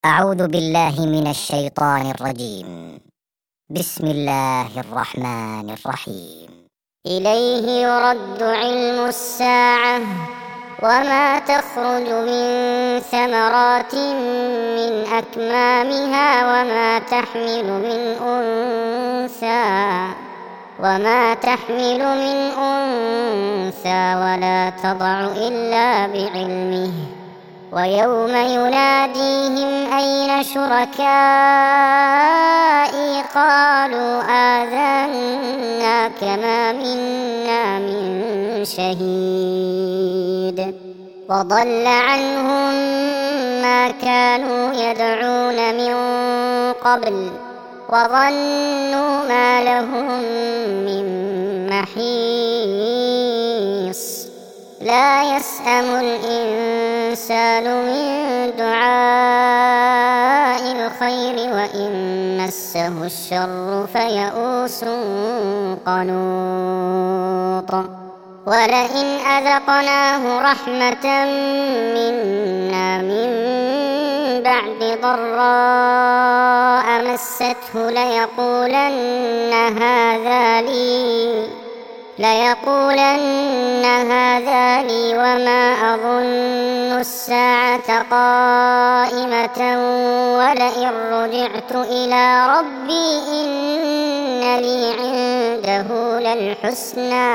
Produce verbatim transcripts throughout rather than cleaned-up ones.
أعوذ بالله من الشيطان الرجيم. بسم الله الرحمن الرحيم. إليه يرد علم الساعة وما تخرج من ثمرات من أكمامها وما تحمل من أنثى وما تحمل من أنثى ولا تضع إلا بعلمه ويوم يناديهم أين شركائي قالوا آذناك ما منا من شهيد وضل عنهم ما كانوا يدعون من قبل وظنوا ما لهم من محيص لا يسأم الإنسان من دعاء الخير وإن مسه الشر فيئوس قنوط ولئن أذقناه رحمة منا من بعد ضراء مسته ليقولن هذا لي ليقولن هذا لي وما أظن الساعة قائمة ولئن رجعت إلى ربي إن لي عنده للحسنى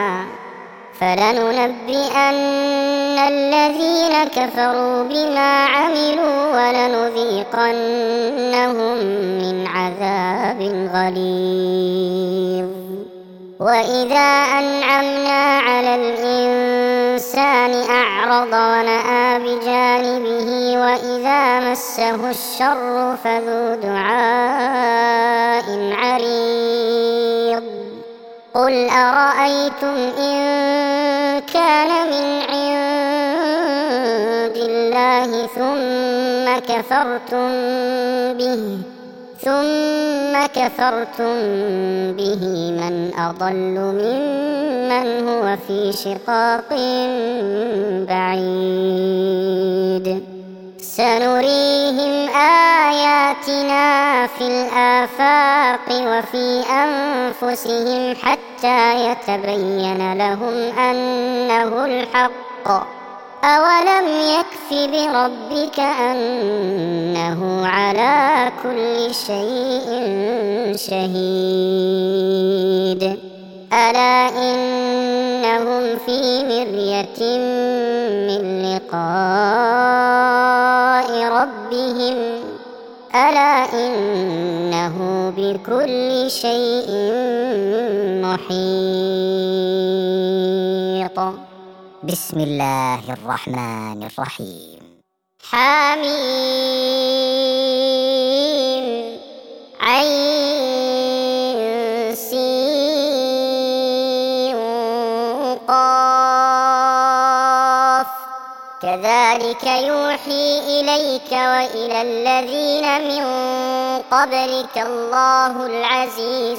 فلننبئن الذين كفروا بما عملوا ولنذيقنهم من عذاب غليظ وإذا أنعمنا على الإنسان أعرض ونأى بجانبه وإذا مسه الشر فذو دعاء عريض قل أرأيتم إن كان من عند الله ثم كفرتم به ثم كفرتم به من أضل ممن هو في شقاق بعيد سنريهم آياتنا في الآفاق وفي أنفسهم حتى يتبين لهم أنه الحق أولم يكف بربك أنه على كل شيء شهيد ألا إنهم في مرية من لقاء ربهم ألا إنه بكل شيء محيط. بسم الله الرحمن الرحيم. حميم عين سين قاف كذلك يوحي إليك وإلى الذين من قبلك الله العزيز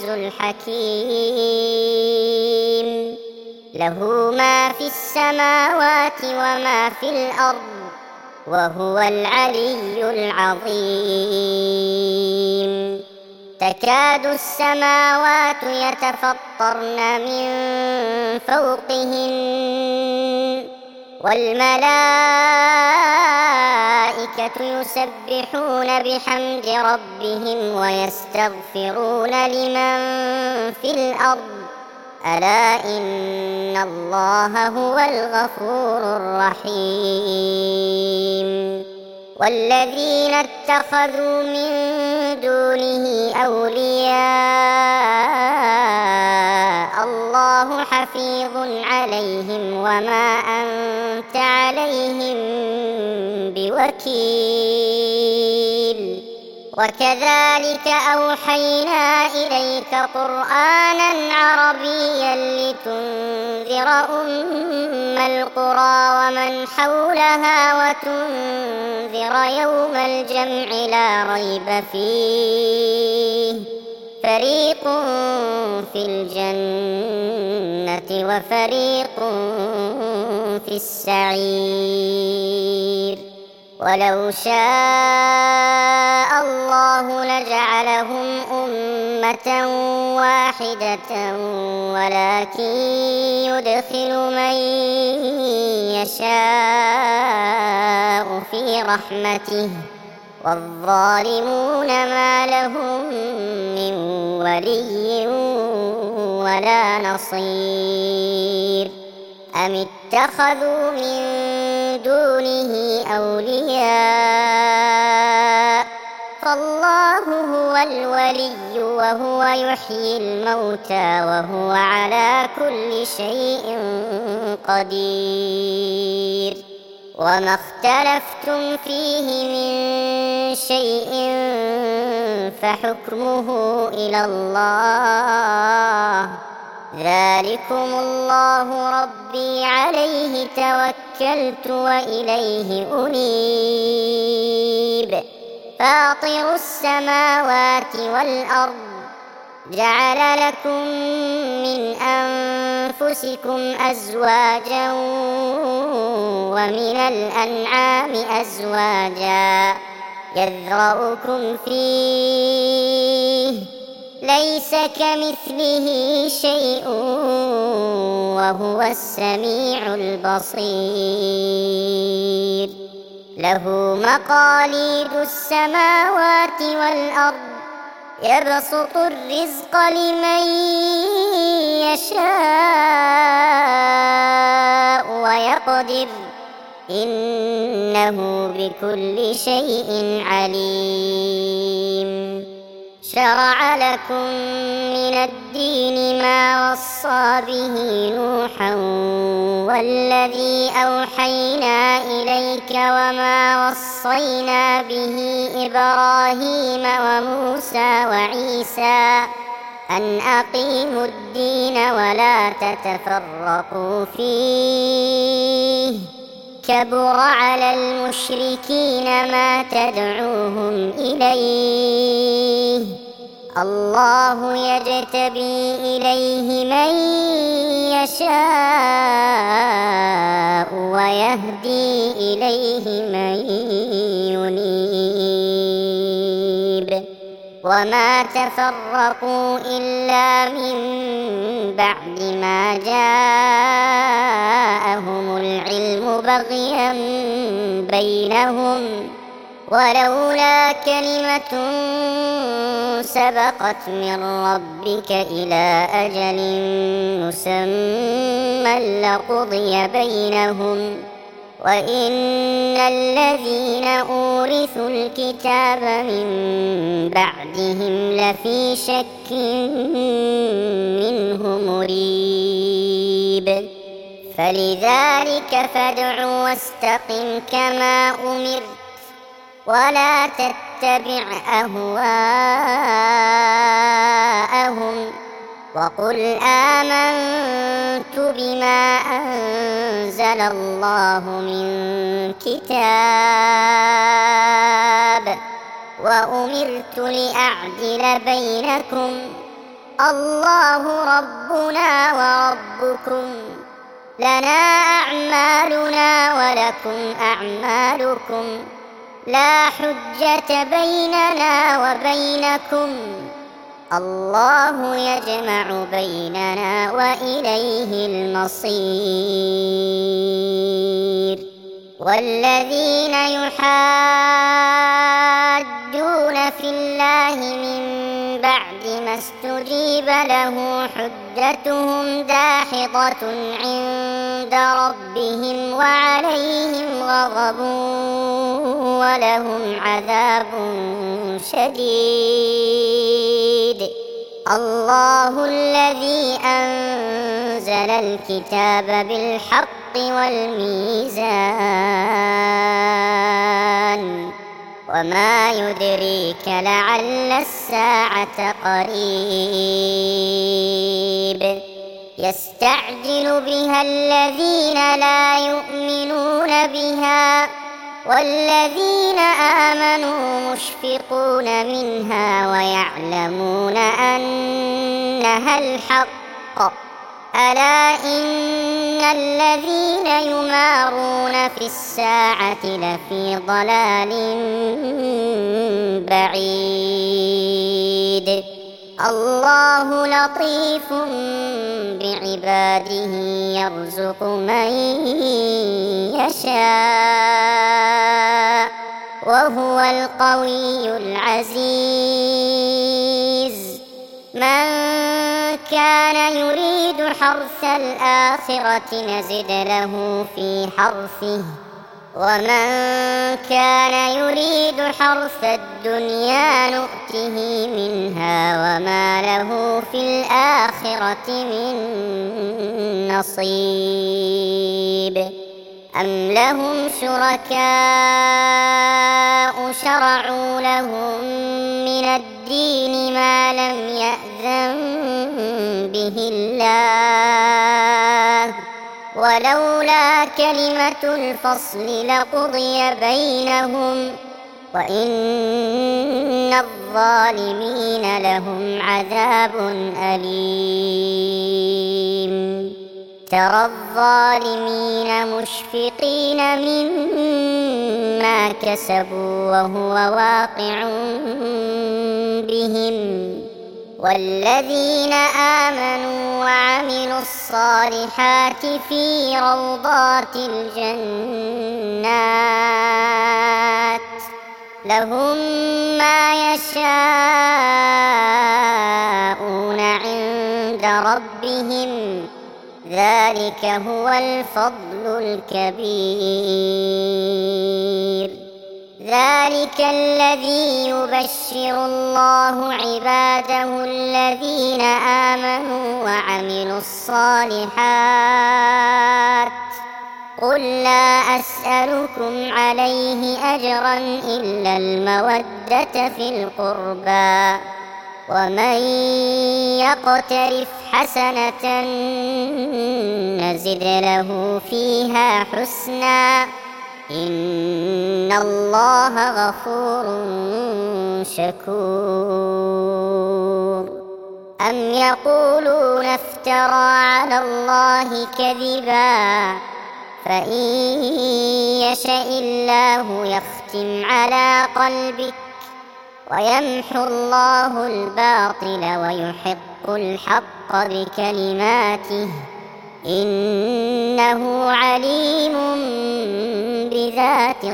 الحكيم له ما في السماوات وما في الأرض وهو العلي العظيم تكاد السماوات يتفطرن من فوقهن والملائكة يسبحون بحمد ربهم ويستغفرون لمن في الأرض ألا إن الله هو الغفور الرحيم والذين اتخذوا من دونه أولياء الله حفيظ عليهم وما أنت عليهم بوكيل وكذلك أوحينا إليك قرآنا عربيا لتنذر أم القرى ومن حولها وتنذر يوم الجمع لا ريب فيه فريق في الجنة وفريق في السعير ولو شاء الله لجعلهم أمة واحدة ولكن يدخل من يشاء في رحمته والظالمون ما لهم من ولي ولا نصير أم اتخذوا من دونه أولياء فالله هو الولي وهو يحيي الموتى وهو على كل شيء قدير وما اختلفتم فيه من شيء فحكمه إلى الله ذلكم الله ربي عليه توكلت وإليه أنيب فاطر السماوات والأرض جعل لكم من أنفسكم أزواجا ومن الأنعام أزواجا يذرأكم فيه ليس كمثله شيء وهو السميع البصير له مقاليد السماوات والأرض يبسط الرزق لمن يشاء ويقدر إنه بكل شيء عليم شرع لكم من الدين ما وصى به نوحا والذي أوحينا إليك وما وصينا به إبراهيم وموسى وعيسى أن أقيموا الدين ولا تتفرقوا فيه كبر على المشركين ما تدعوهم إليه الله يجتبي إليه من يشاء ويهدي إليه من ينيب وما تفرقوا إلا من بعد ما جاءهم العلم بغيا بينهم ولولا كلمة سبقت من ربك إلى أجل مسمى لقضي بينهم وإن الذين أورثوا الكتاب من بعدهم لفي شك منه مريب فلذلك فادع واستقم كما أمرت ولا تتبع أهواءهم وقل آمنت بما أنزل الله من كتاب وأمرت لأعدل بينكم الله ربنا وربكم لنا أعمالنا ولكم أعمالكم لا حجة بيننا وبينكم الله يجمع بيننا وإليه المصير والذين يحادون في الله من بعد ما استجيب له حجتهم داحضة عند ربهم وعليهم غضب ولهم عذاب شديد الله الذي أنزل الكتاب بالحق والميزان وما يدريك لعل الساعة قريب يستعجل بها الذين لا يؤمنون بها والذين آمنوا مشفقون منها ويعلمون أنها الحق ألا إن الذين يمارون في الساعة لفي ضلال بعيد الله لطيف بعباده يرزق من يشاء وهو القوي العزيز من كان يريد حرث الآخرة نزد له في حرثه ومن كان يريد حرث الدنيا نؤته منها وما له في الآخرة من نصيب أم لهم شركاء شرعوا لهم من الدين ما لم يأذن به الله ولولا كلمة الفصل لقضي بينهم وإن الظالمين لهم عذاب أليم ترى الظالمين مشفقين مما كسبوا وهو واقع بهم والذين آمنوا وعملوا الصالحات في روضات الجنات لهم ما يشاءون عند ربهم ذلك هو الفضل الكبير ذلك الذي يبشر الله عباده الذين آمنوا وعملوا الصالحات قل لا أسألكم عليه أجرا إلا المودة في القربى ومن يقترف حسنة نزد له فيها حسنا إن الله غفور شكور أم يقولون افترى على الله كذبا فإن يشأ الله يختم على قلبك ويمحو الله الباطل ويحق الحق بكلماته إنه عليم بذات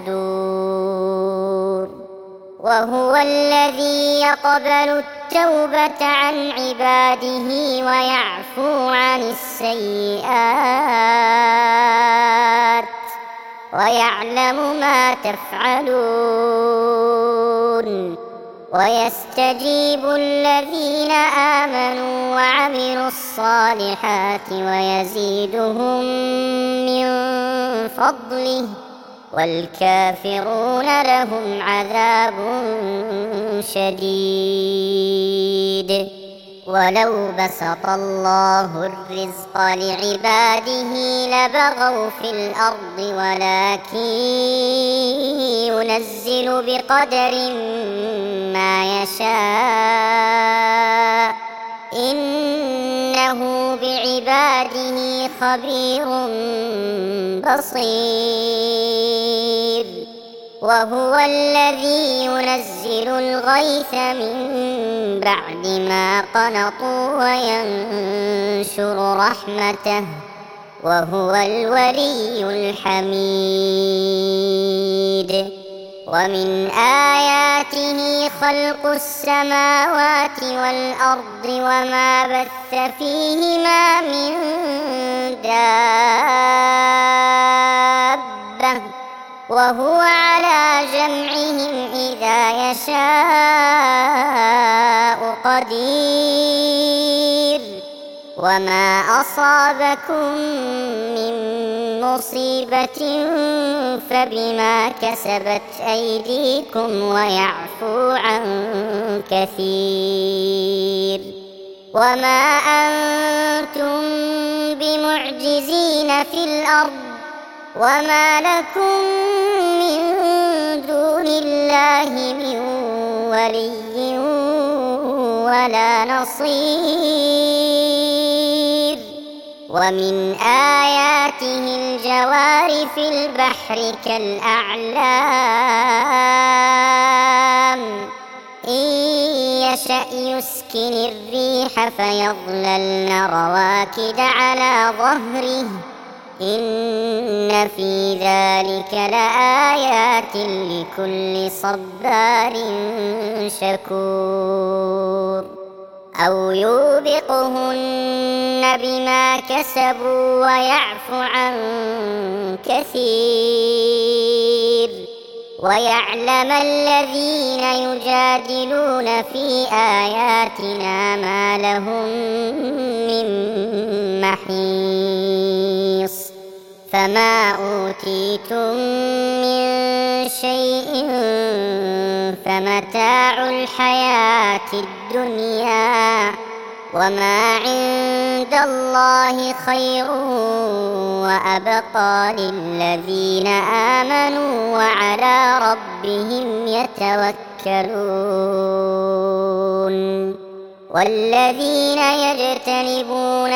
الصدور وهو الذي يقبل التوبة عن عباده ويعفو عن السيئات ويعلم ما تفعلون ويستجيب الذين آمنوا وعملوا الصالحات ويزيدهم من فضله والكافرون لهم عذاب شديد ولو بسط الله الرزق لعباده لبغوا في الأرض ولكن ينزل بقدر ما يشاء إنه بعباده خبير بصير وهو الذي ينزل الغيث من بعد ما قنطوا وينشر رحمته وهو الولي الحميد ومن آياته خلق السماوات والأرض وما بث فيهما من دابة وهو على جمعهم إذا يشاء قدير وما أصابكم من مصيبة فبما كسبت أيديكم ويعفو عن كثير وما أنتم بمعجزين في الأرض وما لكم من دون الله من ولي ولا نصير ومن آياته الجوار في البحر كالأعلام إن يشأ يسكن الريح فيظللن رواكد على ظهره إن في ذلك لآيات لكل صبار شكور أو يوبقهن بما كسبوا ويعفو عن كثير ويعلم الذين يجادلون في آياتنا ما لهم من محيص فما أوتيتم من شيء فمتاع الحياة الدنيا وما عند الله خير وأبقى للذين آمنوا وعلى ربهم يتوكلون والذين يجتنبون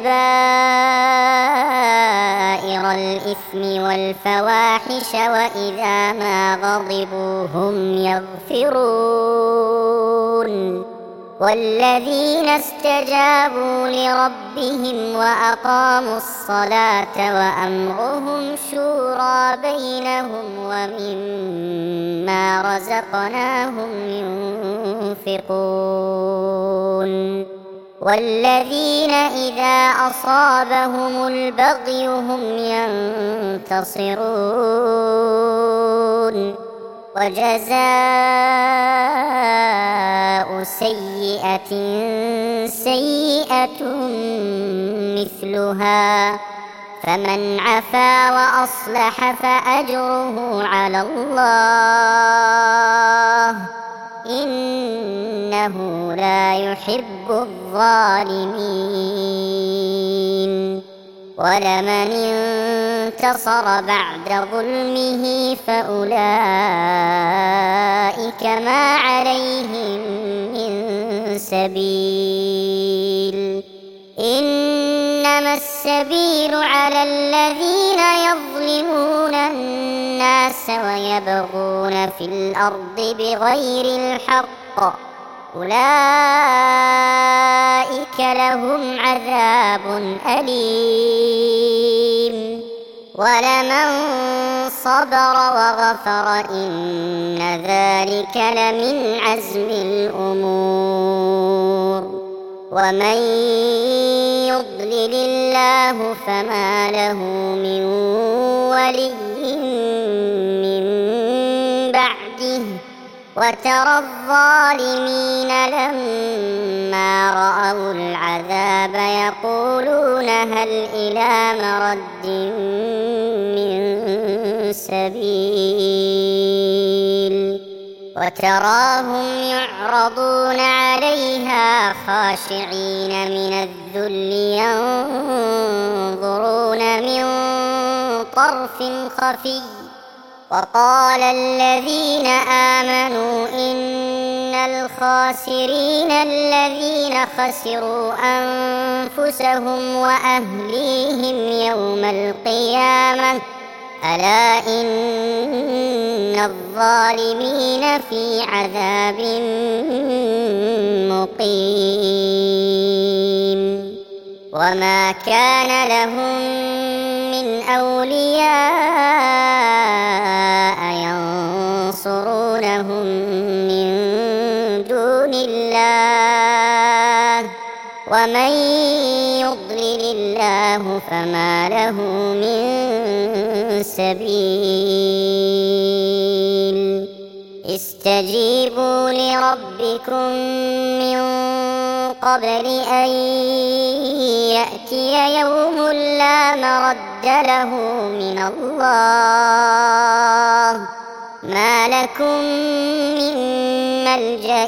كبائر الإثم والفواحش وإذا ما غضبوا هم يغفرون والذين استجابوا لربهم وأقاموا الصلاة وأمرهم شورى بينهم ومما رزقناهم ينفقون والذين إذا أصابهم البغي هم ينتصرون وجزاء سيئة سيئة مثلها فمن عفا وأصلح فأجره على الله إنه لا يحب الظالمين ولمن انتصر بعد ظلمه فأولئك ما عليهم من سبيل إنما السبيل على الذين يظلمون الناس ويبغون في الأرض بغير الحق أولئك لهم عذاب أليم ولمن صبر وغفر إن ذلك لمن عزم الأمور ومن يضلل الله فما له من ولي من بعده وترى الظالمين لما رأوا العذاب يقولون هل إلى مرد من سبيل وتراهم يعرضون عليها خاشعين من الذل ينظرون من طرف خفي وقال الذين آمنوا إن الخاسرين الذين خسروا أنفسهم وأهليهم يوم القيامة ألا إن الظالمين في عذاب مقيم وما كان لهم من أولياء ينصرونهم من دون الله ومن يضلل الله فما له من سبيل استجيبوا لربكم من قبل أن يأتي يوم لا مرد له من الله ما لكم من ملجأ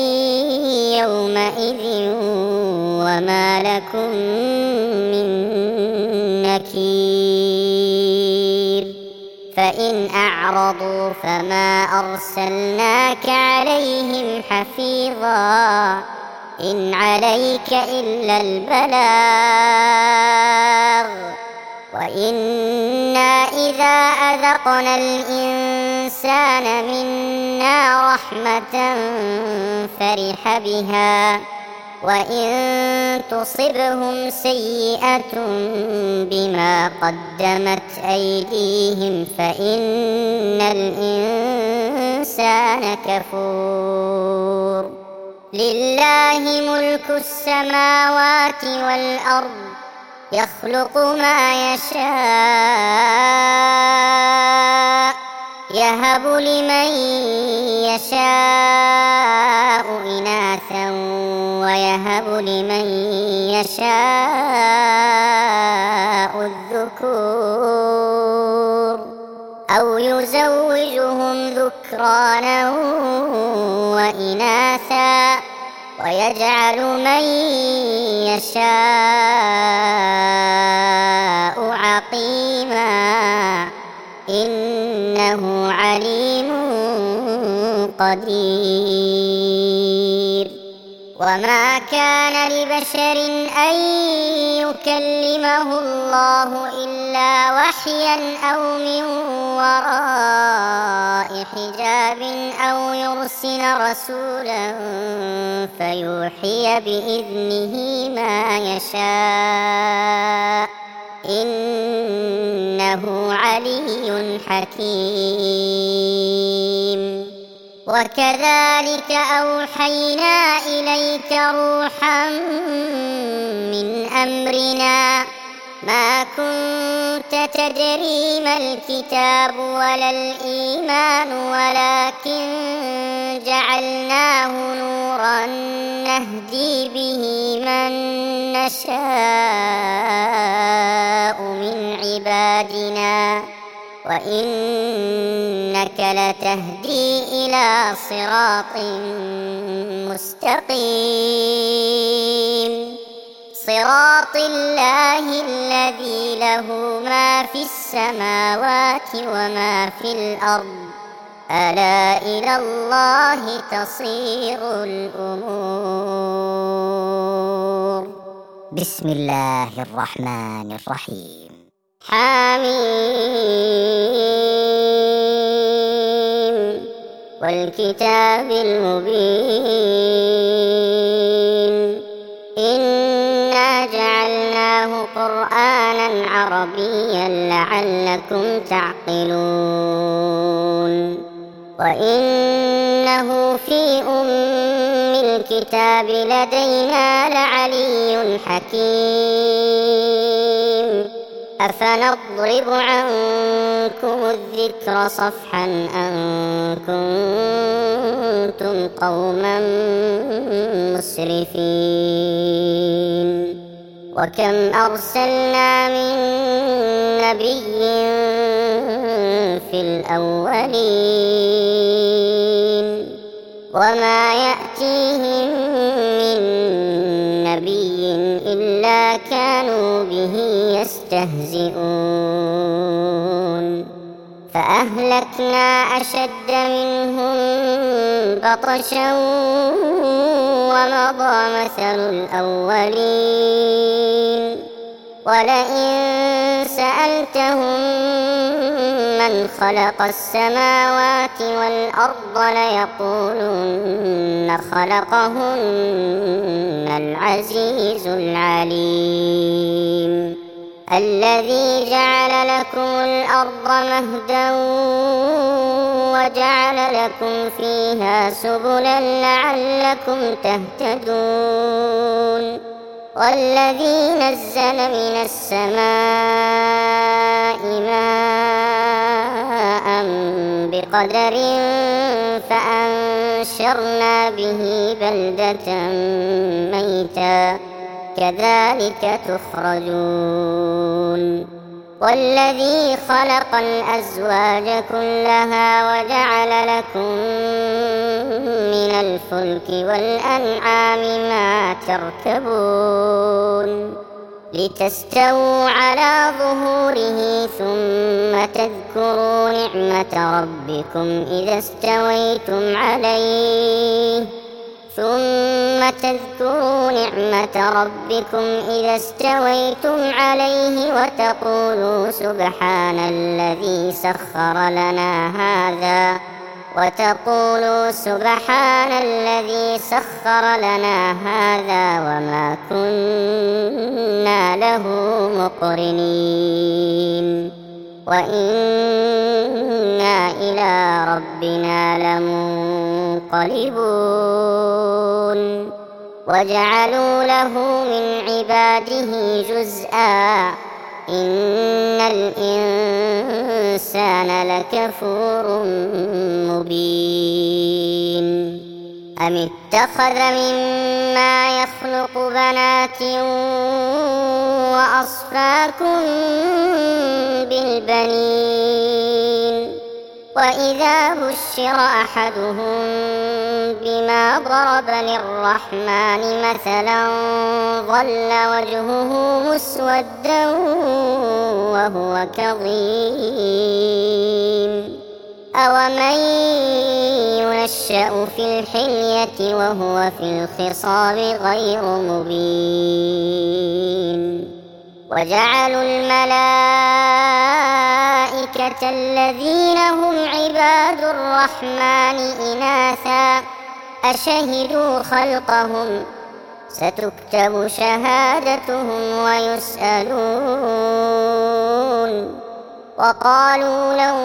يومئذ وما لكم من نكير فإن أعرضوا فما أرسلناك عليهم حفيظا إن عليك إلا البلاغ وإنا إذا أذقنا الإنسان منا رحمة فرح بها وإن تصبهم سيئة بما قدمت أيديهم فإن الإنسان كفور لله ملك السماوات والأرض يخلق ما يشاء يهب لمن يشاء إناثا ويهب لمن يشاء الذكور أو يزوجهم ذكرانا وإناثا ويجعل من يشاء عقيما إنه عليم قدير وما كان لبشر أن يكلمه الله إلا وحيا أو من وراء حجاب أو يرسل رسولا فيوحي بإذنه ما يشاء إنه علي حكيم وكذلك أوحينا إليك روحا من أمرنا ما كنت تدري ما الكتاب ولا الإيمان ولكن جعلناه نورا نهدي به من نشاء من عبادنا وإنك لتهدي إلى صراط مستقيم صراط الله الذي له ما في السماوات وما في الأرض ألا إلى الله تصير الأمور بسم الله الرحمن الرحيم حميم والكتاب المبين إنا جعلناه قرآنا عربيا لعلكم تعقلون وإنه في أم الكتاب لدينا لعلي حكيم أفنضرب عنكم الذكر صفحا أن كنتم قوما مسرفين وكم أرسلنا من نبي في الأولين وما يأتيهم من نبي إلا كانوا به يستهزئون فأهلكنا أشد منهم بطشا ومضى مثل الأولين ولئن سألتهم من خلق السماوات والأرض ليقولن خلقهن العزيز العليم الذي جعل لكم الأرض مهدا وجعل لكم فيها سبلا لعلكم تهتدون والذي نزل من السماء ماء بقدر فأنشرنا به بلدة ميتا كذلك تخرجون والذي خلق الأزواج كلها وجعل لكم من الفلك والأنعام ما تركبون لتستووا على ظهوره ثم تذكروا نعمة ربكم إذا استويتم عليه ثم تذكروا نعمة ربكم إذا استويتم عليه وتقولوا سبحان الذي سخر لنا هذا وتقولوا سبحان الذي سخر لنا هذا وما كنا له مقرنين وإنا إلى ربنا لمنقلبون وجعلوا له من عباده جزءا إن الإنسان لكفور مبين أم اتخذ مما يخلق بنات وأصفاكم بالبنين وإذا بشر أحدهم بما ضرب للرحمن مثلا ظل وجهه مسودا وهو كظيم أومن ينشأ في الحلية وهو في الخصام غير مبين وجعلوا الملائكة الذين هم عباد الرحمن إناثا أشهدوا خلقهم ستكتب شهادتهم ويسألون وقالوا لو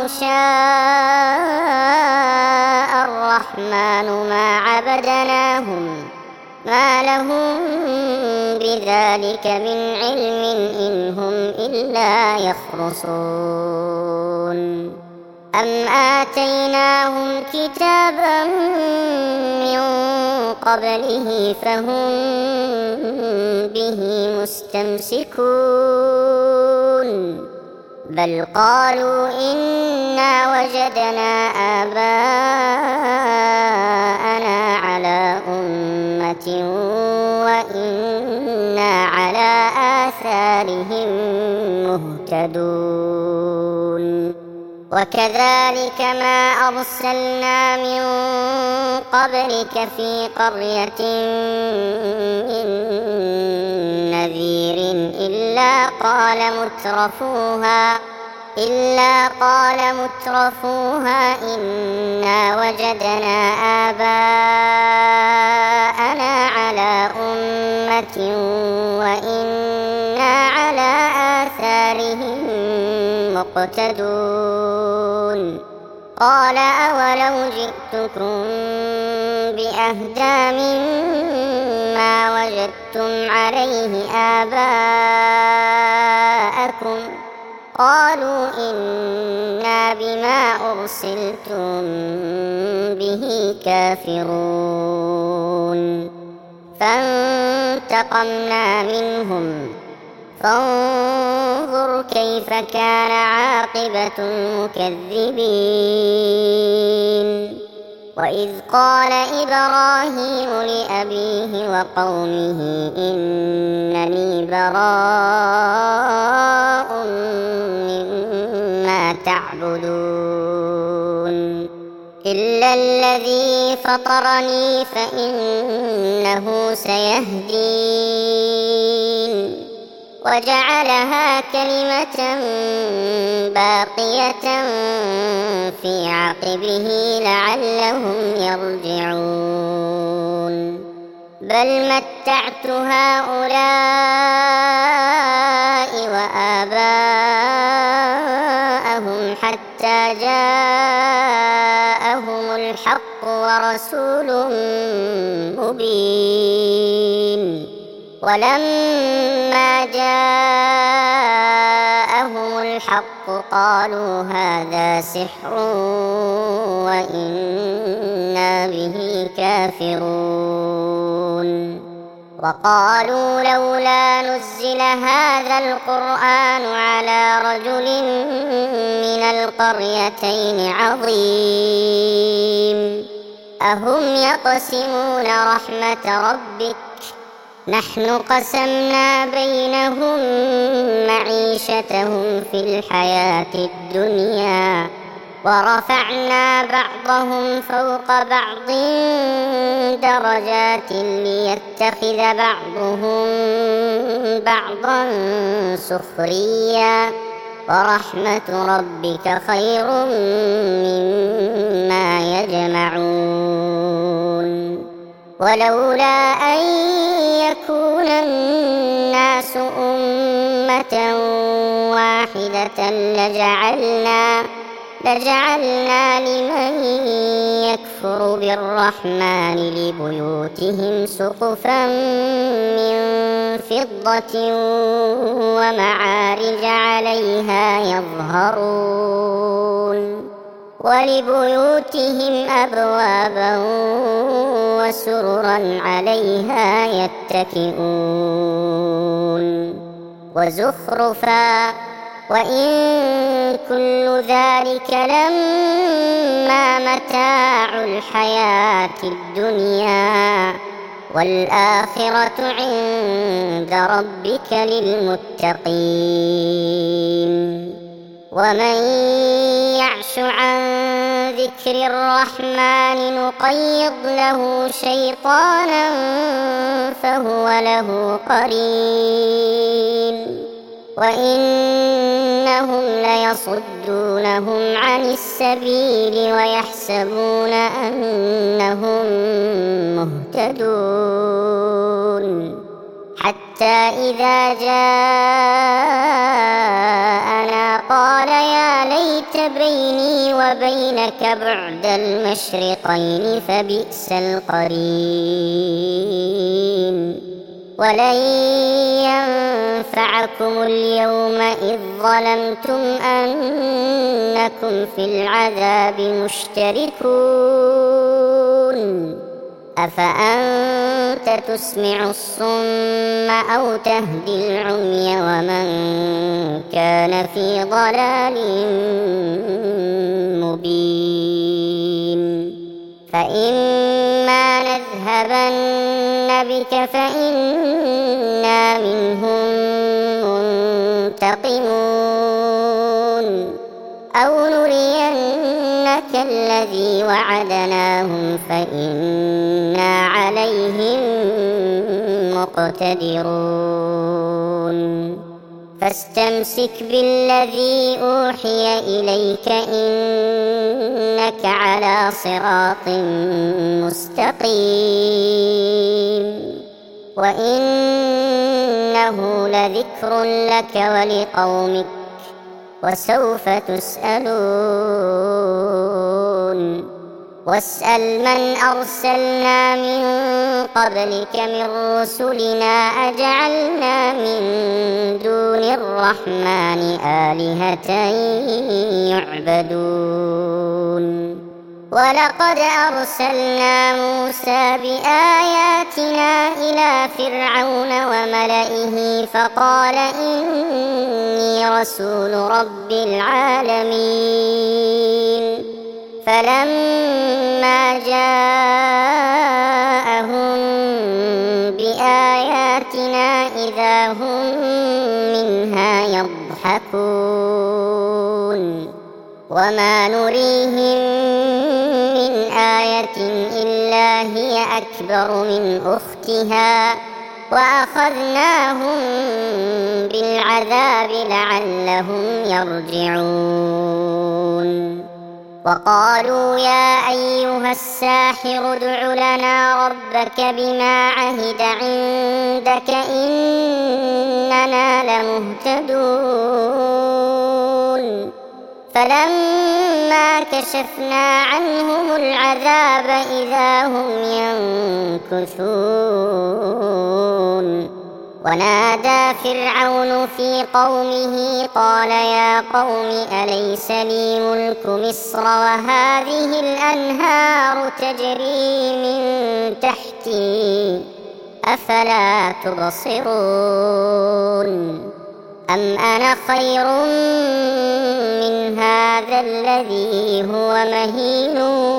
شاء الرحمن ما عبدناهم ما لهم بذلك من علم إن هم إلا يخرصون أم آتيناهم كتابا من قبله فهم به مستمسكون بل قالوا إنا وجدنا آباءنا على أمة وإنا على آثارهم مهتدون وكذلك ما أرسلنا من قبلك في قرية من نذير إلا قال مترفوها إلا قال مترفوها إنا وجدنا آباءنا على أمة وإنا على آثارهم مقتدون قال أولو جئتكم بأهدى مما وجدتم عليه آباءكم قالوا إنا بما أرسلتم به كافرون فانتقمنا منهم فانظر كيف كان عاقبة المكذبين وإذ قال إبراهيم لأبيه وقومه إنني براء مما تعبدون إلا الذي فطرني فإنه سيهدين وجعلها كلمة باقية في عقبه لعلهم يرجعون بل متعت هؤلاء وآباءهم حتى جاءهم الحق ورسول مبين ولما جاءهم الحق قالوا هذا سحر وإنا به كافرون وقالوا لولا نزل هذا القرآن على رجل من القريتين عظيم أهم يقسمون رحمة ربك نحن قسمنا بينهم معيشتهم في الحياة الدنيا ورفعنا بعضهم فوق بعض درجات ليتخذ بعضهم بعضا سخريا ورحمة ربك خير مما يجمعون ولولا أن يكون الناس أمة واحدة لجعلنا لجعلنا لمن يكفر بالرحمن لبيوتهم سقفا من فضة ومعارج عليها يظهرون ولبيوتهم أبوابا وسررا عليها يتكئون وزخرفا وإن كل ذلك لما متاع الحياة الدنيا والآخرة عند ربك للمتقين ومن يعش عن ذكر الرحمن نقيض له شيطانا فهو له قرين وإنهم ليصدونهم عن السبيل ويحسبون أنهم مهتدون حتى إذا جاءنا قال يا ليت بيني وبينك بعد المشرقين فبئس القرين ولن ينفعكم اليوم إذ ظلمتم أنكم في العذاب مشتركون أفأنت تسمع الصم أو تهدي العمي ومن كان في ضلال مبين فإما نذهبن بك فإنا منهم منتقمون أو نرينك الذي وعدناهم فإنا عليهم مقتدرون فاستمسك بالذي أوحي إليك إنك على صراط مستقيم وإنه لذكر لك ولقومك وسوف تسألون واسأل من أرسلنا من قبلك من رسلنا أجعلنا من دون الرحمن آلهة يعبدون ولقد أرسلنا موسى بآياتنا إلى فرعون وملئه فقال إني رسول رب العالمين فلما جاءهم بآياتنا إذا هم منها يضحكون وما نريهم من آية إلا هي أكبر من أختها وأخذناهم بالعذاب لعلهم يرجعون وقالوا يا أيها الساحر ادع لنا ربك بما عهد عندك إننا لمهتدون فلما كشفنا عنهم العذاب إذا هم ينكثون ونادى فرعون في قومه قال يا قوم أليس لي ملك مصر وهذه الأنهار تجري من تحتي أفلا تبصرون أم أنا خير من هذا الذي هو مهين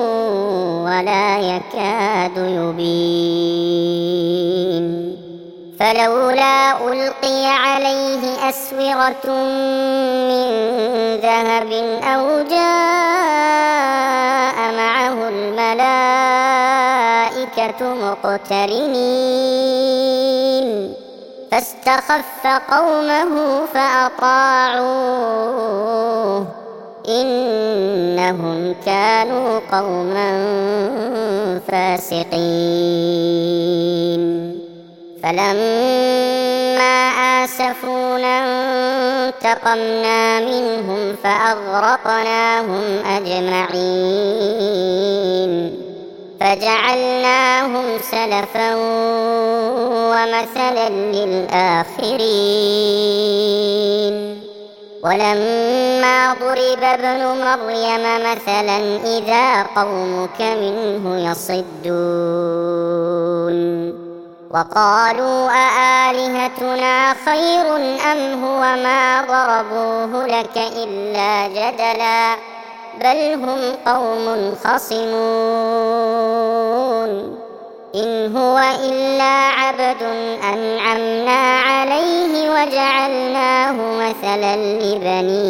ولا يكاد يبين فلولا ألقي عليه أسورة من ذهب أو جاء معه الملائكة مقترنين فاستخف قومه فأطاعوه إنهم كانوا قوما فاسقين فلما آسفونا انتقمنا منهم فأغرقناهم أجمعين فجعلناهم سلفا ومثلا للآخرين ولما ضرب ابن مريم مثلا إذا قومك منه يصدون وقالوا أآلهتنا خير أم هو ما ضربوه لك إلا جدلا بل هم قوم خصمون إن هو إلا عبد أنعمنا عليه وجعلناه مثلا لبني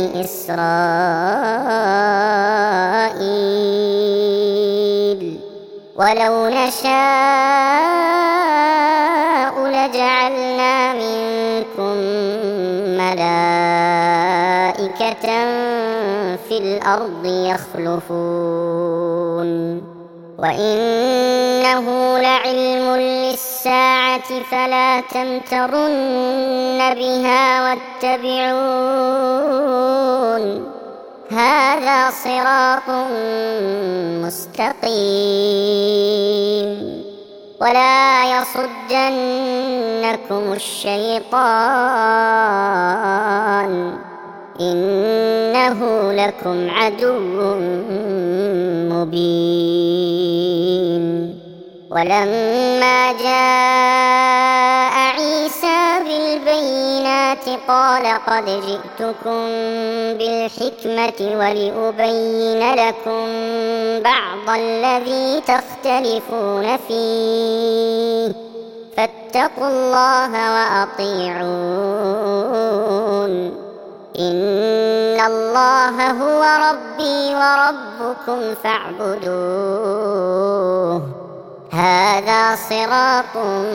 إسرائيل ولو نشاء لجعلنا منكم ملائكة في الأرض يخلفون وإنه لعلم للساعة فلا تمترن بها واتبعون هذا صراط مستقيم ولا يصدنكم الشيطان إنه لكم عدو مبين ولما جاء عيسى بالبينات قال قد جئتكم بالحكمة ولأبين لكم بعض الذي تختلفون فيه فاتقوا الله وأطيعون إن الله هو ربي وربكم فاعبدوه هذا صراط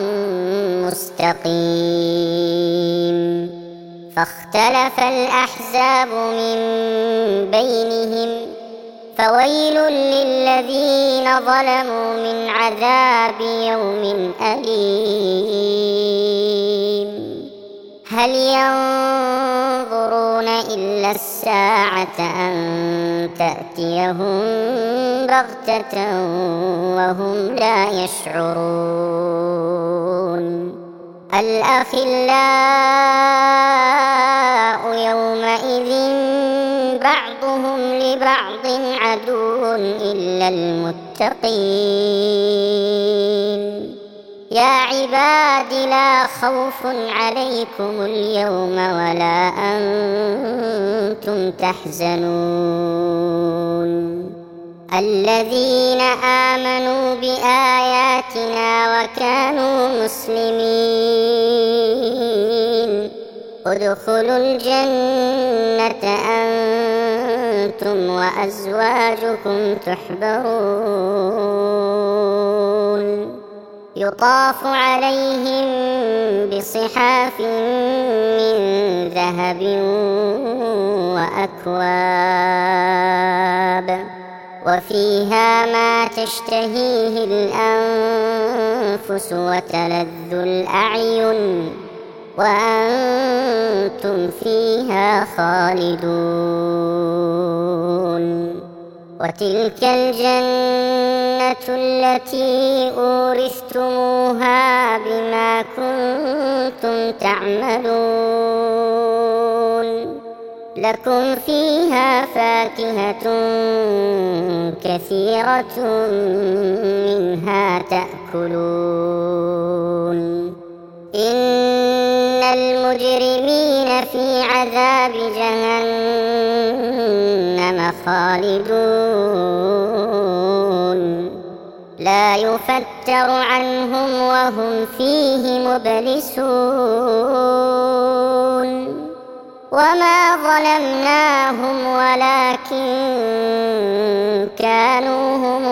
مستقيم فاختلف الأحزاب من بينهم فويل للذين ظلموا من عذاب يوم أليم هل ينظرون إلا الساعة أن تأتيهم بغتة وهم لا يشعرون الأخلاء يومئذ بعضهم لبعض عدو إلا المتقين يا عباد لا خوف عليكم اليوم ولا أنتم تحزنون الذين آمنوا بآياتنا وكانوا مسلمين ادخلوا الجنة أنتم وأزواجكم تحبرون يطاف عليهم بصحاف من ذهب وأكواب وفيها ما تشتهيه الأنفس وتلذ الأعين وأنتم فيها خالدون وتلك الجنة التي أورثتموها بما كنتم تعملون لكم فيها فاكهة كثيرة منها تأكلون إن المجرمين في عذاب جهنم خالدون لا يفتر عنهم وهم فيه مبلسون وما ظلمناهم ولكن كانوا هم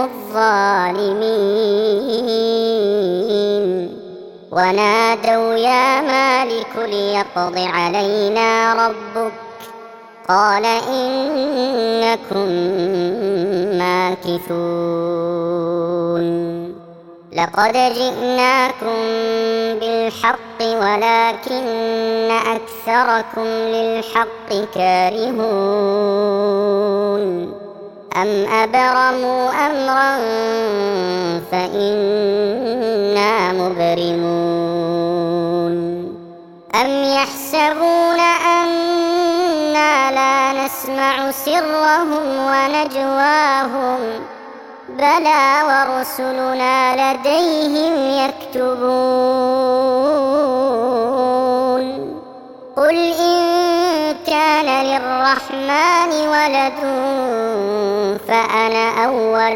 الظالمين ونادوا يا مالك ليقض علينا ربك قال إنكم ماكثون لقد جئناكم بالحق ولكن أكثركم للحق كارهون أم أبرموا أمرا فإنا مبرمون أم يحسبون أنا لا نسمع سرهم ونجواهم بلى ورسلنا لديهم يكتبون قل إن كان للرحمن ولد فأنا أول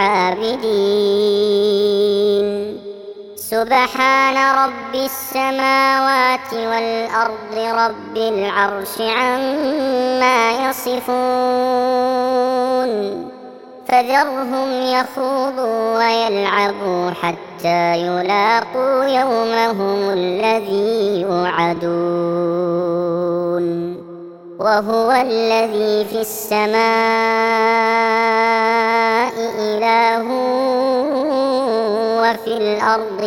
العابدين سبحان رب السماوات والأرض رب العرش عما يصفون فذرهم يخوضوا ويلعبوا حتى يلاقوا يومهم الذي يوعدون وهو الذي في السماء إله وفي الأرض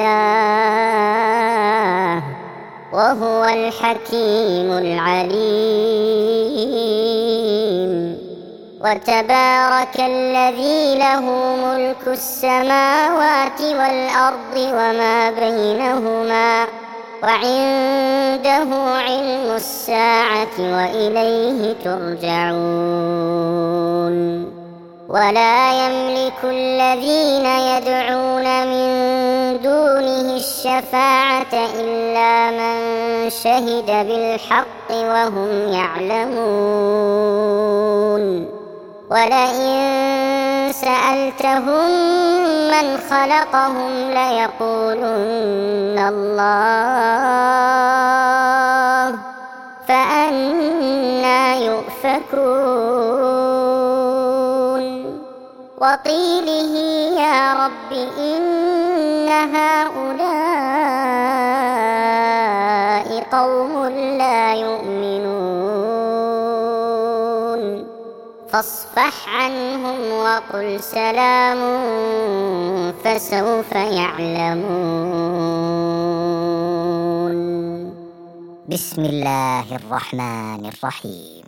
إله وهو الحكيم العليم وتبارك الذي له ملك السماوات والأرض وما بينهما وعنده علم الساعة وإليه ترجعون ولا يملك الذين يدعون من دونه الشفاعة إلا من شهد بالحق وهم يعلمون ولئن سألتهم من خلقهم ليقولن الله فأنى يؤفكون وقيله يا رب إن هؤلاء قوم لا يؤمنون فاصفح عنهم وقل سلام فسوف يعلمون. بسم الله الرحمن الرحيم.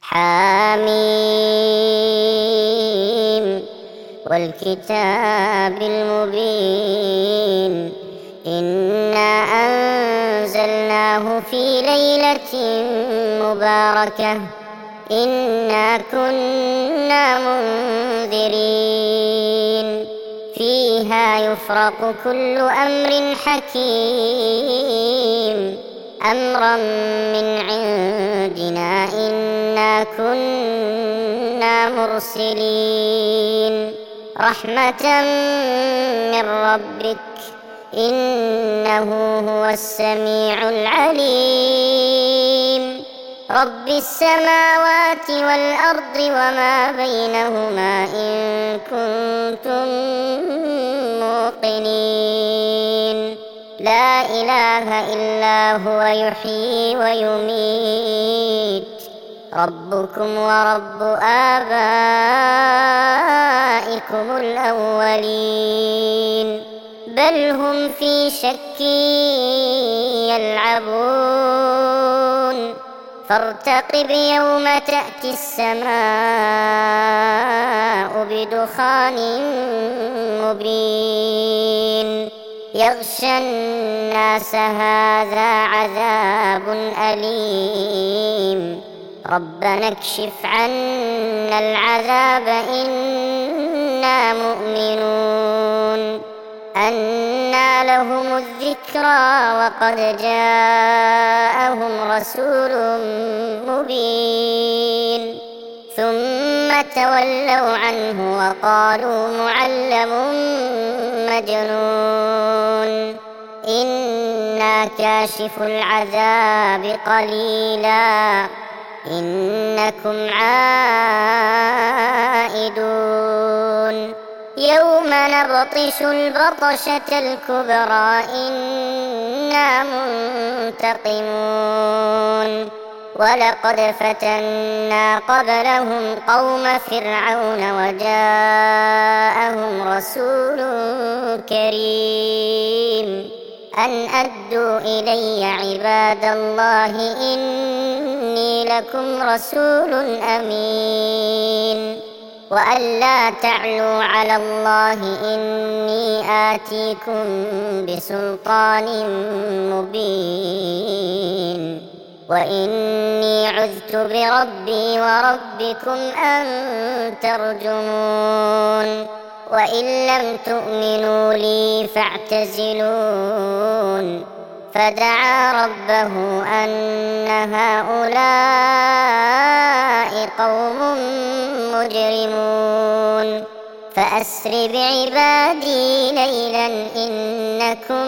حاميم والكتاب المبين إنا أنزلناه في ليلة مباركة إنا كنا منذرين فيها يفرق كل أمر حكيم أمرا من عندنا إنا كنا مرسلين رحمة من ربك إنه هو السميع العليم رب السماوات والأرض وما بينهما إن كنتم موقنين لا إله إلا هو يحيي ويميت ربكم ورب آبائكم الأولين بل هم في شك يلعبون فارتقب يوم تأتي السماء بدخان مبين يغشى الناس هذا عذاب أليم ربنا اكشف عنا العذاب إنا مؤمنون أنى لهم الذكرى وقد جاءهم رسول مبين ثم تولوا عنه وقالوا معلم مجنون إنا كاشف العذاب قليلا إنكم عائدون يوم نبطش البطشة الكبرى إنا منتقمون ولقد فتنا قبلهم قوم فرعون وجاءهم رسول كريم أن أدوا إلي عباد الله إني لكم رسول أمين وأن لا تعلوا على الله إني آتيكم بسلطان مبين وإني عذت بربي وربكم أن ترجمون وإن لم تؤمنوا لي فاعتزلون فدعا ربه أن هؤلاء قوم مجرمون فأسر بعبادي ليلا إنكم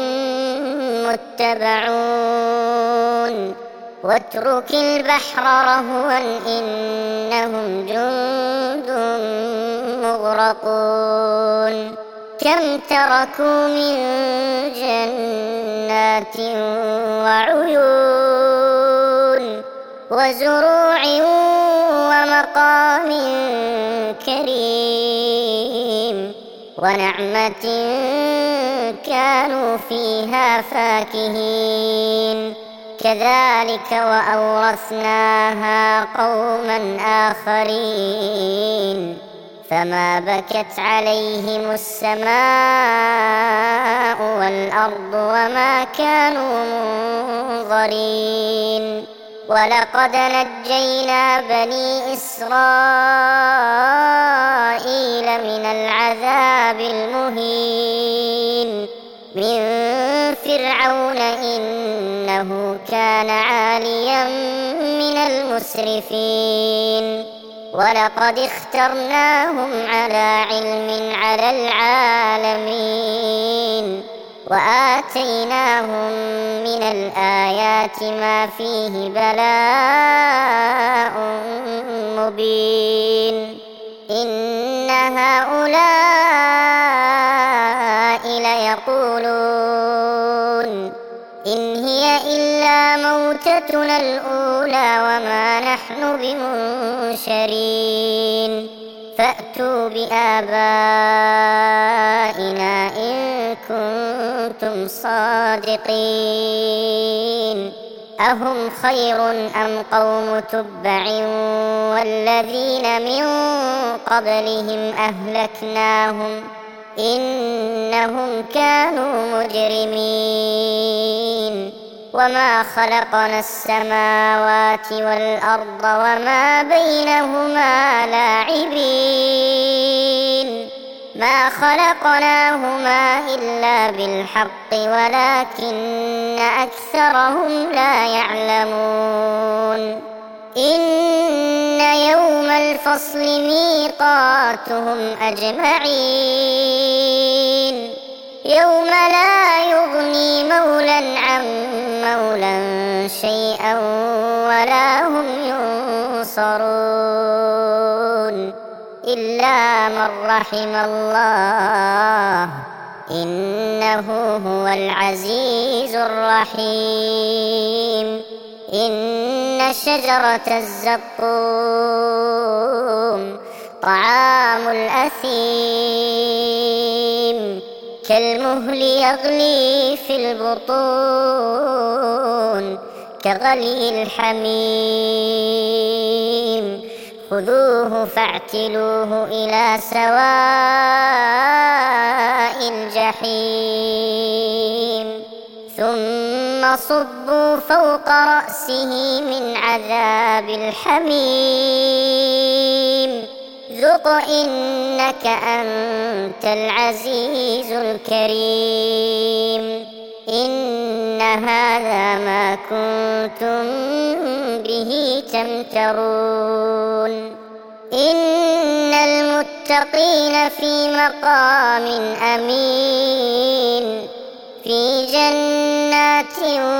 متبعون واترك البحر رهوا إنهم جند مغرقون كم تركوا من جنات وعيون وزروع ومقام كريم ونعمة كانوا فيها فاكهين كذلك وأورثناها قوما آخرين فما بكت عليهم السماء والأرض وما كانوا منظرين ولقد نجينا بني إسرائيل من العذاب المهين من فرعون إنه كان عاليا من المسرفين ولقد اخترناهم على علم على العالمين وآتيناهم من الآيات ما فيه بلاء مبين إن هؤلاء ليقولون إن هي إلا موتتنا الأولى وما نحن بمنشرين فأتوا بآبائنا إن كنتم صادقين أهم خير أم قوم تبع والذين من قبلهم أهلكناهم إنهم كانوا مجرمين وما خلقنا السماوات والأرض وما بينهما لاعبين ما خلقناهما إلا بالحق ولكن أكثرهم لا يعلمون إن يوم الفصل ميقاتهم أجمعين يوم لا يغني مولى عن مولى شيئا ولا هم ينصرون إلا من رحم الله إنه هو العزيز الرحيم إن شجرة الزقوم طعام الأثيم كالمهل يغلي في البطون كغلي الحميم خذوه فاعتلوه إلى سواء الجحيم ثم صبوا فوق رأسه من عذاب الحميم ذق إنك أنت العزيز الكريم إن هذا ما كنتم به تمترون إن المتقين في مقام أمين في جنات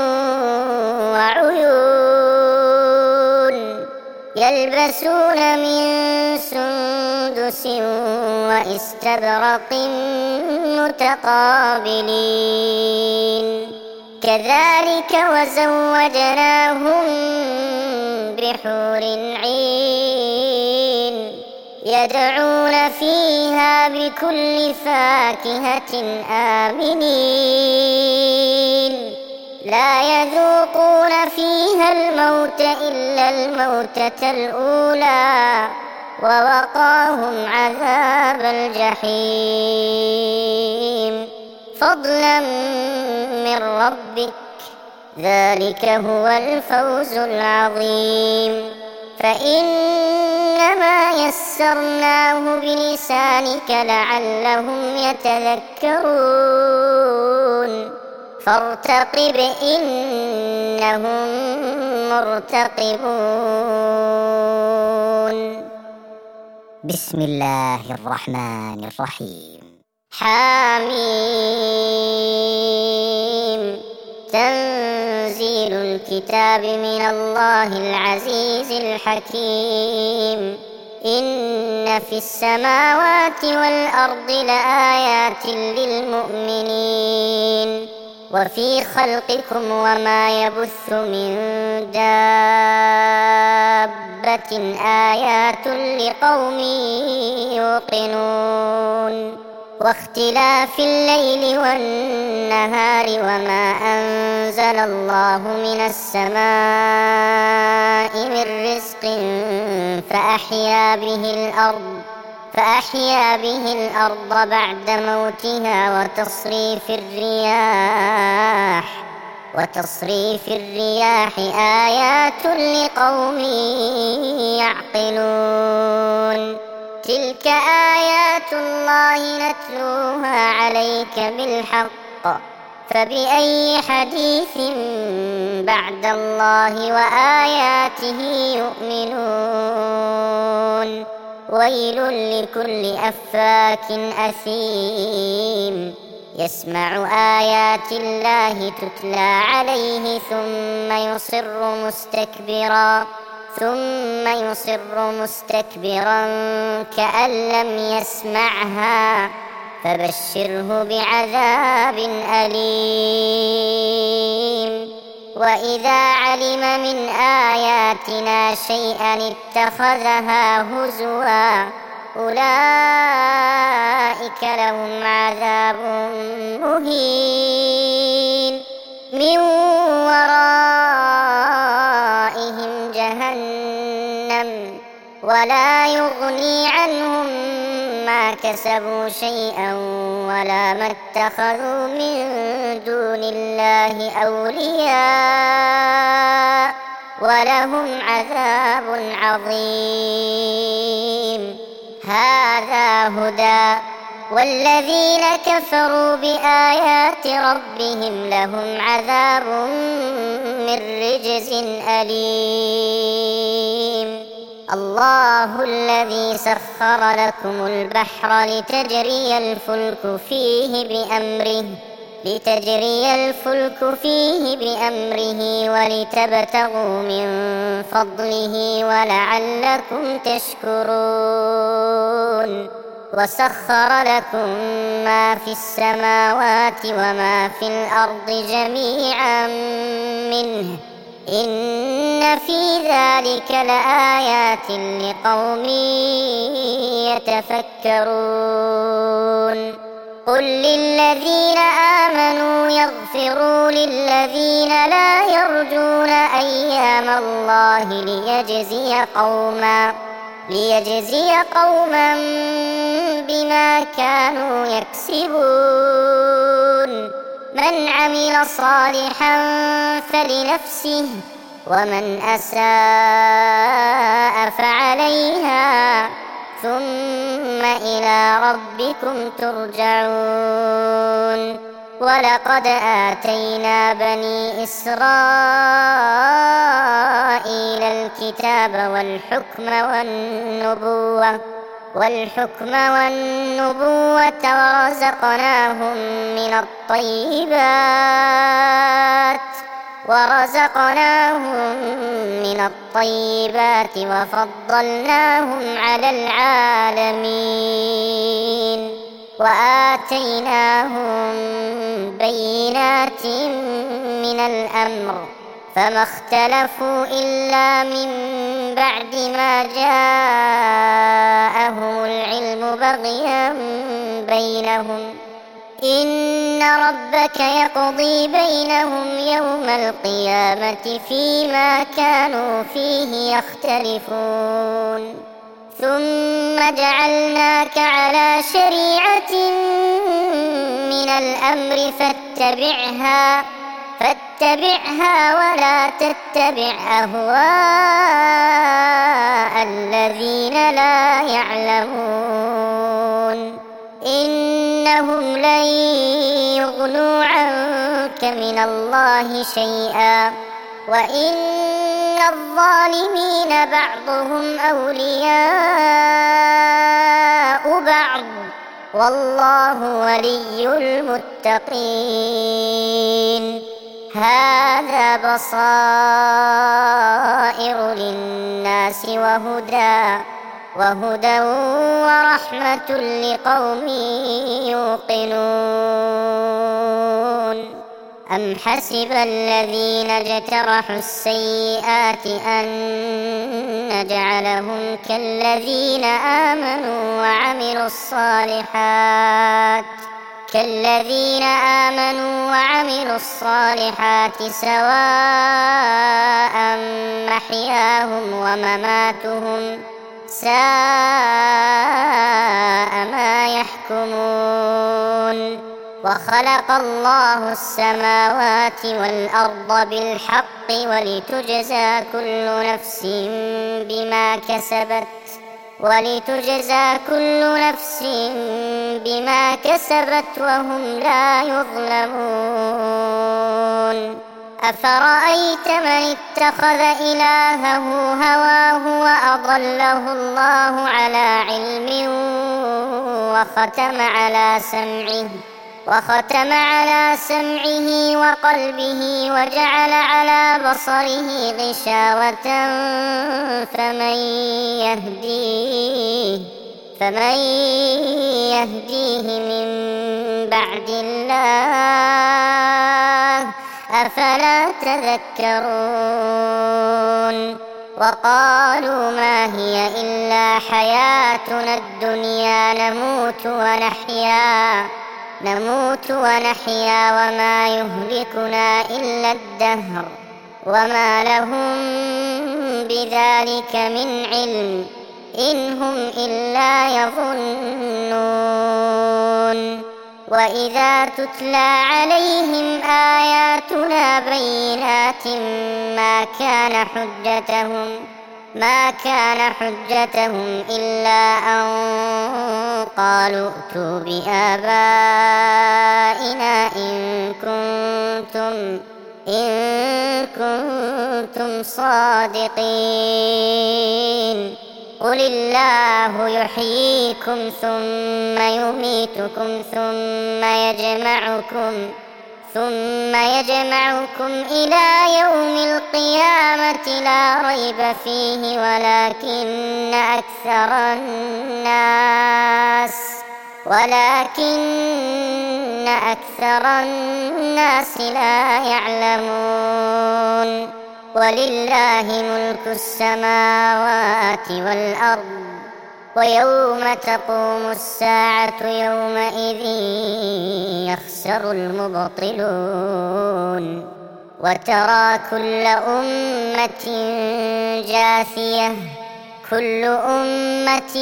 وعيون يلبسون من سندس وإستبرق متقابلين كذلك وزوجناهم بحور عين يدعون فيها بكل فاكهة آمنين لا يذوقون فيها الموت إلا الموتة الأولى ووقاهم عذاب الجحيم فضلا من ربك ذلك هو الفوز العظيم فإنما يسرناه بلسانك لعلهم يتذكرون فارتقب إنهم مرتقبون. بسم الله الرحمن الرحيم. حميم تنزيل الكتاب من الله العزيز الحكيم إن في السماوات والأرض لآيات للمؤمنين وفي خلقكم وما يبث من دابة آيات لقوم يوقنون واختلاف الليل والنهار وما أنزل الله من السماء من رزق فأحيا به الأرض فأحيا به الأرض بعد موتها وتصريف الرياح وتصريف الرياح آيات لقوم يعقلون تلك آيات الله نتلوها عليك بالحق فبأي حديث بعد الله وآياته يؤمنون ويل لكل أفاك أثيم يسمع آيات الله تتلى عليه ثم يصر مستكبرا ثم يصر مستكبرا كأن لم يسمعها فبشره بعذاب أليم وإذا علم من آياتنا شيئا اتخذها هزوا أولئك لهم عذاب مهين من ورائهم جهنم ولا يغني عنهم ما كسبوا شيئا ولا ما اتخذوا من دون الله أولياء ولهم عذاب عظيم هذا هدى والذين كفروا بآيات ربهم لهم عذاب من رجز أليم الله الذي سخر لكم البحر لتجري الفلك فيه بأمره لتجري الفلك فيه بأمره ولتبتغوا من فضله ولعلكم تشكرون وسخر لكم ما في السماوات وما في الأرض جميعا منه إن في ذلك لآيات لقوم يتفكرون قل للذين آمنوا يغفروا للذين لا يرجون أيام الله ليجزي قوما ليجزي قوما بما كانوا يكسبون من عمل صالحا فلنفسه ومن أساء فعليها ثم إلى ربكم ترجعون ولقد آتينا بني إسرائيل الكتاب والحكم والنبوة والحكم والنبوة ورزقناهم من الطيبات ورزقناهم من الطيبات وفضلناهم على العالمين وآتيناهم بينات من الأمر فما اختلفوا إلا من بعد ما جاءهم العلم بغيا بينهم إن ربك يقضي بينهم يوم القيامة فيما كانوا فيه يختلفون ثم جعلناك على شريعة من الأمر فاتبعها فاتبعها ولا تتبع أهواء الذين لا يعلمون إنهم لن يغنوا عنك من الله شيئا وإن الظالمين بعضهم أولياء بعض والله ولي المتقين هذا بصائر للناس وهدى وهدى ورحمة لقوم يوقنون أم حسب الذين اجترحوا السيئات أن نجعلهم كالذين آمنوا وعملوا الصالحات كالذين آمنوا وعملوا الصالحات سواء محياهم ومماتهم ساء ما يحكمون وخلق الله السماوات والأرض بالحق ولتجزى كل نفس بما كسبت ولتجزى كل نفس بما كسبت وهم لا يظلمون أفرأيت من اتخذ إلهه هواه وأضله الله على علم وختم على سمعه وختم على سمعه وقلبه وجعل على بصره غشاوة فمن يهديه فمن يهديه من بعد الله أفلا تذكرون وقالوا ما هي إلا حياتنا الدنيا نموت ونحيا نموت ونحيا وما يهلكنا إلا الدهر وما لهم بذلك من علم إن هم إلا يظنون وإذا تتلى عليهم آياتنا بينات ما كان حجتهم ما كان حجتهم إلا أن قالوا ائتوا بآبائنا إن كنتم إن كنتم صادقين قل الله يحييكم ثم يميتكم ثم يجمعكم ثم يجمعكم إلى يوم القيامة لا ريب فيه ولكن أكثر الناس ولكن أكثر الناس لا يعلمون ولله ملك السماوات والأرض ويوم تقوم الساعة يومئذ يخسر المبطلون وترى كل أمة جاثية كل أمة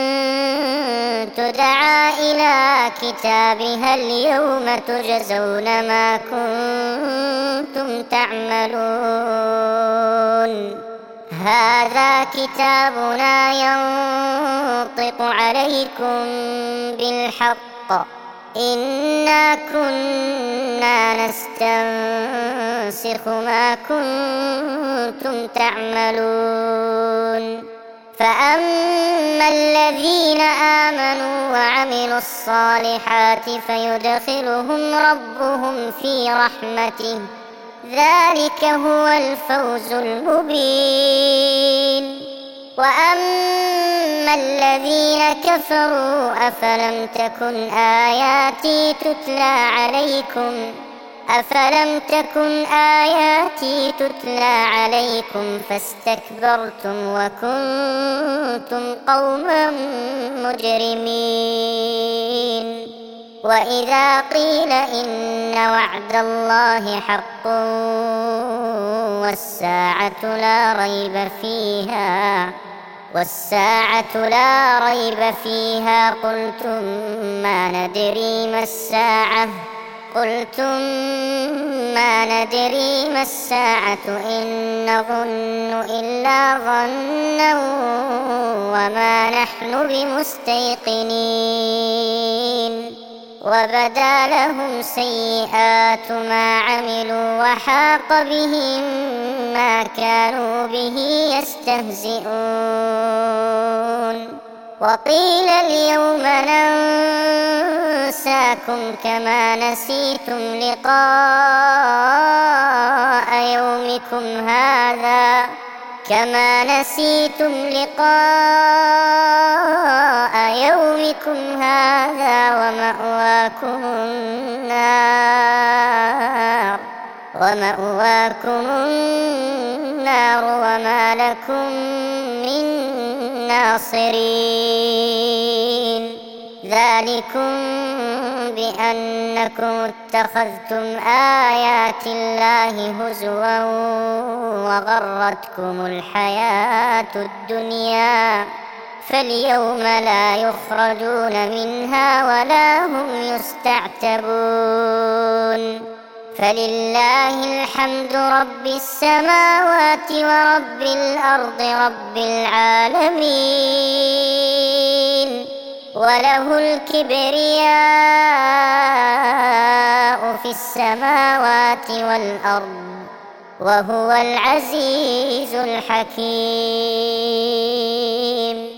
تدعى إلى كتابها اليوم تجزون ما كنتم تعملون هذا كتابنا ينطق عليكم بالحق إنا كنا نستنسخ ما كنتم تعملون فأما الذين آمنوا وعملوا الصالحات فيدخلهم ربهم في رحمته ذلك هو الفوز المبين وأما الذين كفروا أفلم تكن آياتي تتلى عليكم أفلم تكن آياتي تتلى عليكم فاستكبرتم وكنتم قوما مجرمين وإذا قيل إن وعد الله حق والساعة لا ريب فيها والساعة لا ريب فيها قلتم ما ندري ما الساعة قلتم ما ندري ما الساعة إن نظن إلا ظنا وما نحن بمستيقنين وبدا لهم سيئات ما عملوا وحاق بهم ما كانوا به يستهزئون وقيل اليوم ننساكم كما نسيتم لقاء يومكم هذا كما نسيتم لقاء يومكم هذا ومأواكم النار ومأواكم النار وما لكم من ناصرين ذلكم بأنكم اتخذتم آيات الله هزوا وغرتكم الحياة الدنيا فاليوم لا يخرجون منها ولا هم يستعتبون فلله الحمد رب السماوات ورب الأرض رب العالمين وله الكبرياء في السماوات والأرض وهو العزيز الحكيم.